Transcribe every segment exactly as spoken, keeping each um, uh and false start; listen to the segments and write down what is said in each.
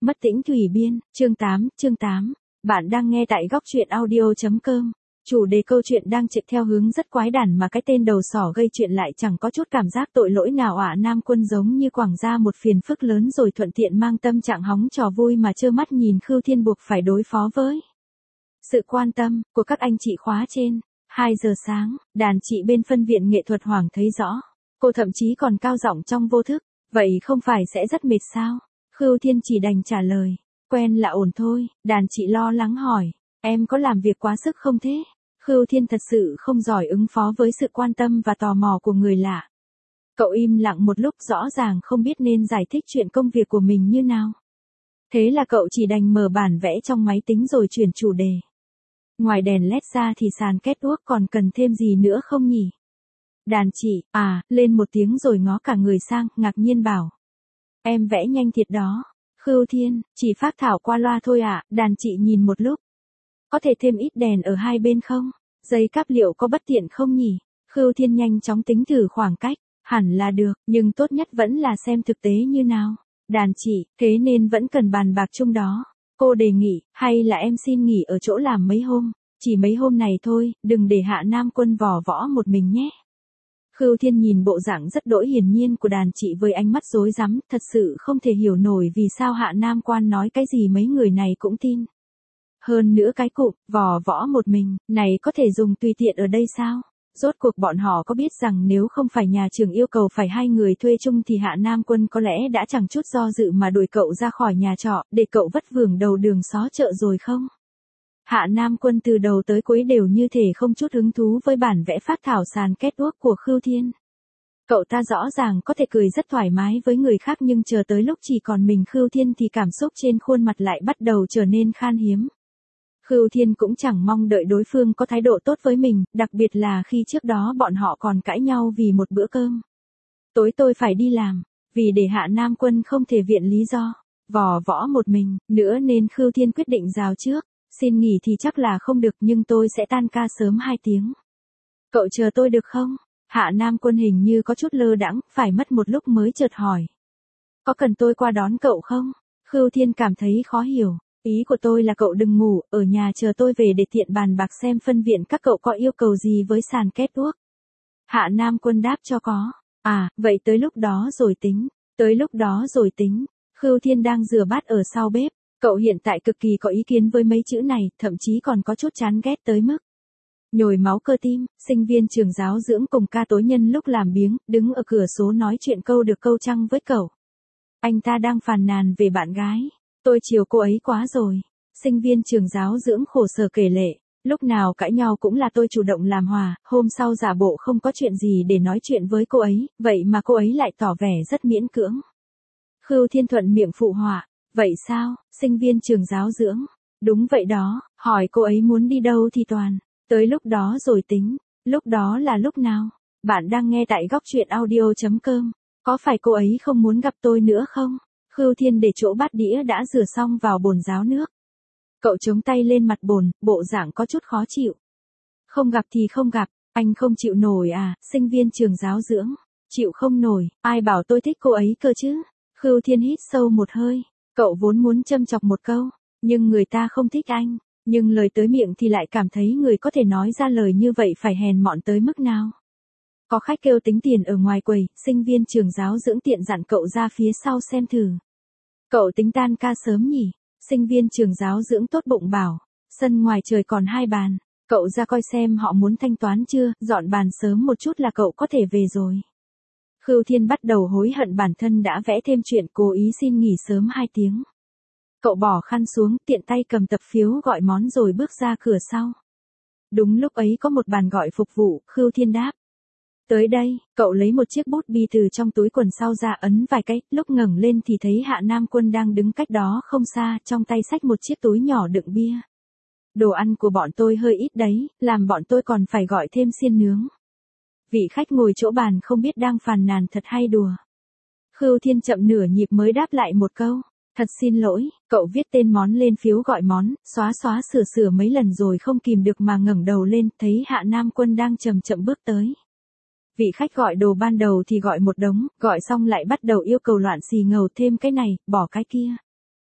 Mất tĩnh thủy biên, chương tám, chương tám. Bạn đang nghe tại góc truyện audio.com. Chủ đề câu chuyện đang chạy theo hướng rất quái đản mà cái tên đầu sỏ gây chuyện lại chẳng có chút cảm giác tội lỗi nào ạ. Nam Quân giống như quảng ra một phiền phức lớn rồi thuận tiện mang tâm trạng hóng trò vui mà trơ mắt nhìn Khưu Thiên buộc phải đối phó với sự quan tâm của các anh chị khóa trên. Hai giờ sáng, đàn chị bên phân viện nghệ thuật Hoàng thấy rõ. Cô thậm chí còn cao giọng trong vô thức. Vậy không phải sẽ rất mệt sao? Khưu Thiên chỉ đành trả lời. Quen là ổn thôi. Đàn chị lo lắng hỏi. Em có làm việc quá sức không thế? Khưu Thiên thật sự không giỏi ứng phó với sự quan tâm và tò mò của người lạ. Cậu im lặng một lúc, rõ ràng không biết nên giải thích chuyện công việc của mình như nào. Thế là cậu chỉ đành mở bản vẽ trong máy tính rồi chuyển chủ đề. Ngoài đèn led ra thì sàn catwalk còn cần thêm gì nữa không nhỉ? Đàn chị, à, lên một tiếng rồi ngó cả người sang, ngạc nhiên bảo. Em vẽ nhanh thiệt đó. Khưu Thiên, chỉ phác thảo qua loa thôi ạ. À. Đàn chị nhìn một lúc. Có thể thêm ít đèn ở hai bên không? Dây cáp liệu có bất tiện không nhỉ? Khưu Thiên nhanh chóng tính thử khoảng cách. Hẳn là được, nhưng tốt nhất vẫn là xem thực tế như nào. Đàn chị, thế nên vẫn cần bàn bạc chung đó. Cô đề nghị, hay là em xin nghỉ ở chỗ làm mấy hôm. Chỉ mấy hôm này thôi, đừng để Hạ Nam Quân vò võ một mình nhé. Khưu Thiên nhìn bộ dạng rất đỗi hiển nhiên của đàn chị với ánh mắt rối rắm, thật sự không thể hiểu nổi vì sao Hạ Nam Quan nói cái gì mấy người này cũng tin. Hơn nữa cái cụm, vò võ một mình, này có thể dùng tùy tiện ở đây sao? Rốt cuộc bọn họ có biết rằng nếu không phải nhà trường yêu cầu phải hai người thuê chung thì Hạ Nam Quân có lẽ đã chẳng chút do dự mà đuổi cậu ra khỏi nhà trọ, để cậu vất vưởng đầu đường xó chợ rồi không? Hạ Nam Quân từ đầu tới cuối đều như thể không chút hứng thú với bản vẽ phác thảo sàn catwalk của Khưu Thiên. Cậu ta rõ ràng có thể cười rất thoải mái với người khác nhưng chờ tới lúc chỉ còn mình Khưu Thiên thì cảm xúc trên khuôn mặt lại bắt đầu trở nên khan hiếm. Khưu Thiên cũng chẳng mong đợi đối phương có thái độ tốt với mình, đặc biệt là khi trước đó bọn họ còn cãi nhau vì một bữa cơm. Tối tôi phải đi làm, vì để Hạ Nam Quân không thể viện lý do, vò võ một mình, nữa nên Khưu Thiên quyết định rào trước. Xin nghỉ thì chắc là không được nhưng tôi sẽ tan ca sớm hai tiếng. Cậu chờ tôi được không? Hạ Nam Quân hình như có chút lơ đãng, phải mất một lúc mới chợt hỏi. Có cần tôi qua đón cậu không? Khưu Thiên cảm thấy khó hiểu. Ý của tôi là cậu đừng ngủ, ở nhà chờ tôi về để tiện bàn bạc xem phân viện các cậu có yêu cầu gì với sàn catwalk. Hạ Nam Quân đáp cho có. À, vậy tới lúc đó rồi tính. Tới lúc đó rồi tính. Khưu Thiên đang rửa bát ở sau bếp. Cậu hiện tại cực kỳ có ý kiến với mấy chữ này, thậm chí còn có chút chán ghét tới mức. Nhồi máu cơ tim, sinh viên trường giáo dưỡng cùng ca tối nhân lúc làm biếng, đứng ở cửa số nói chuyện câu được câu trăng với cậu. Anh ta đang phàn nàn về bạn gái. Tôi chiều cô ấy quá rồi. Sinh viên trường giáo dưỡng khổ sở kể lể. Lúc nào cãi nhau cũng là tôi chủ động làm hòa, hôm sau giả bộ không có chuyện gì để nói chuyện với cô ấy, vậy mà cô ấy lại tỏ vẻ rất miễn cưỡng. Khưu Thiên thuận miệng phụ họa. Vậy sao, sinh viên trường giáo dưỡng? Đúng vậy đó, hỏi cô ấy muốn đi đâu thì toàn. Tới lúc đó rồi tính. Lúc đó là lúc nào? Bạn đang nghe tại góc truyện audio.com. Có phải cô ấy không muốn gặp tôi nữa không? Khưu Thiên để chỗ bát đĩa đã rửa xong vào bồn ráo nước. Cậu chống tay lên mặt bồn, bộ dạng có chút khó chịu. Không gặp thì không gặp, anh không chịu nổi à, sinh viên trường giáo dưỡng. Chịu không nổi, ai bảo tôi thích cô ấy cơ chứ? Khưu Thiên hít sâu một hơi. Cậu vốn muốn châm chọc một câu, nhưng người ta không thích anh, nhưng lời tới miệng thì lại cảm thấy người có thể nói ra lời như vậy phải hèn mọn tới mức nào. Có khách kêu tính tiền ở ngoài quầy, sinh viên trường giáo dưỡng tiện dặn cậu ra phía sau xem thử. Cậu tính tan ca sớm nhỉ? Sinh viên trường giáo dưỡng tốt bụng bảo, sân ngoài trời còn hai bàn, cậu ra coi xem họ muốn thanh toán chưa, dọn bàn sớm một chút là cậu có thể về rồi. Khưu Thiên bắt đầu hối hận bản thân đã vẽ thêm chuyện cố ý xin nghỉ sớm hai tiếng. Cậu bỏ khăn xuống, tiện tay cầm tập phiếu gọi món rồi bước ra cửa sau. Đúng lúc ấy có một bàn gọi phục vụ, Khưu Thiên đáp. Tới đây, cậu lấy một chiếc bút bi từ trong túi quần sau ra ấn vài cái, lúc ngẩng lên thì thấy Hạ Nam Quân đang đứng cách đó không xa, trong tay xách một chiếc túi nhỏ đựng bia. Đồ ăn của bọn tôi hơi ít đấy, làm bọn tôi còn phải gọi thêm xiên nướng. Vị khách ngồi chỗ bàn không biết đang phàn nàn thật hay đùa. Khưu Thiên chậm nửa nhịp mới đáp lại một câu. Thật xin lỗi, cậu viết tên món lên phiếu gọi món, xóa xóa sửa sửa mấy lần rồi không kìm được mà ngẩng đầu lên, thấy Hạ Nam Quân đang chậm chậm bước tới. Vị khách gọi đồ ban đầu thì gọi một đống, gọi xong lại bắt đầu yêu cầu loạn xì ngầu thêm cái này, bỏ cái kia.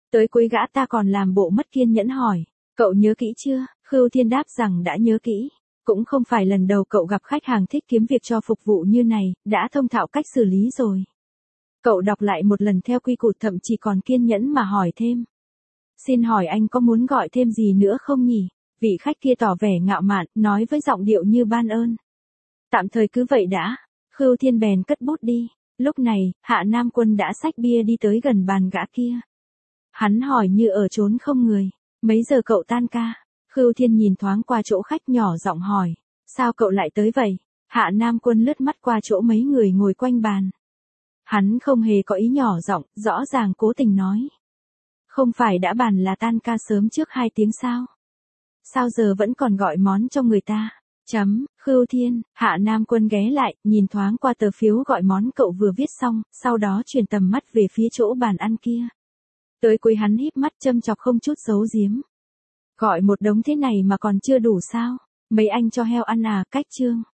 Tới cuối gã ta còn làm bộ mất kiên nhẫn hỏi, cậu nhớ kỹ chưa? Khưu Thiên đáp rằng đã nhớ kỹ. Cũng không phải lần đầu cậu gặp khách hàng thích kiếm việc cho phục vụ như này, đã thông thạo cách xử lý rồi. Cậu đọc lại một lần theo quy củ, thậm chí còn kiên nhẫn mà hỏi thêm. Xin hỏi anh có muốn gọi thêm gì nữa không nhỉ? Vị khách kia tỏ vẻ ngạo mạn, nói với giọng điệu như ban ơn. Tạm thời cứ vậy đã. Khưu Thiên bèn cất bút đi. Lúc này, Hạ Nam Quân đã xách bia đi tới gần bàn gã kia. Hắn hỏi như ở chốn không người. Mấy giờ cậu tan ca? Khưu Thiên nhìn thoáng qua chỗ khách nhỏ giọng hỏi. Sao cậu lại tới vậy? Hạ Nam Quân lướt mắt qua chỗ mấy người ngồi quanh bàn. Hắn không hề có ý nhỏ giọng, rõ ràng cố tình nói. Không phải đã bàn là tan ca sớm trước hai tiếng sao? Sao giờ vẫn còn gọi món cho người ta? Chấm, Khưu Thiên, Hạ Nam Quân ghé lại, nhìn thoáng qua tờ phiếu gọi món cậu vừa viết xong, sau đó chuyển tầm mắt về phía chỗ bàn ăn kia. Tới cuối hắn híp mắt châm chọc không chút giấu giếm. Gọi một đống thế này mà còn chưa đủ sao? Mấy anh cho heo ăn à, cách chương.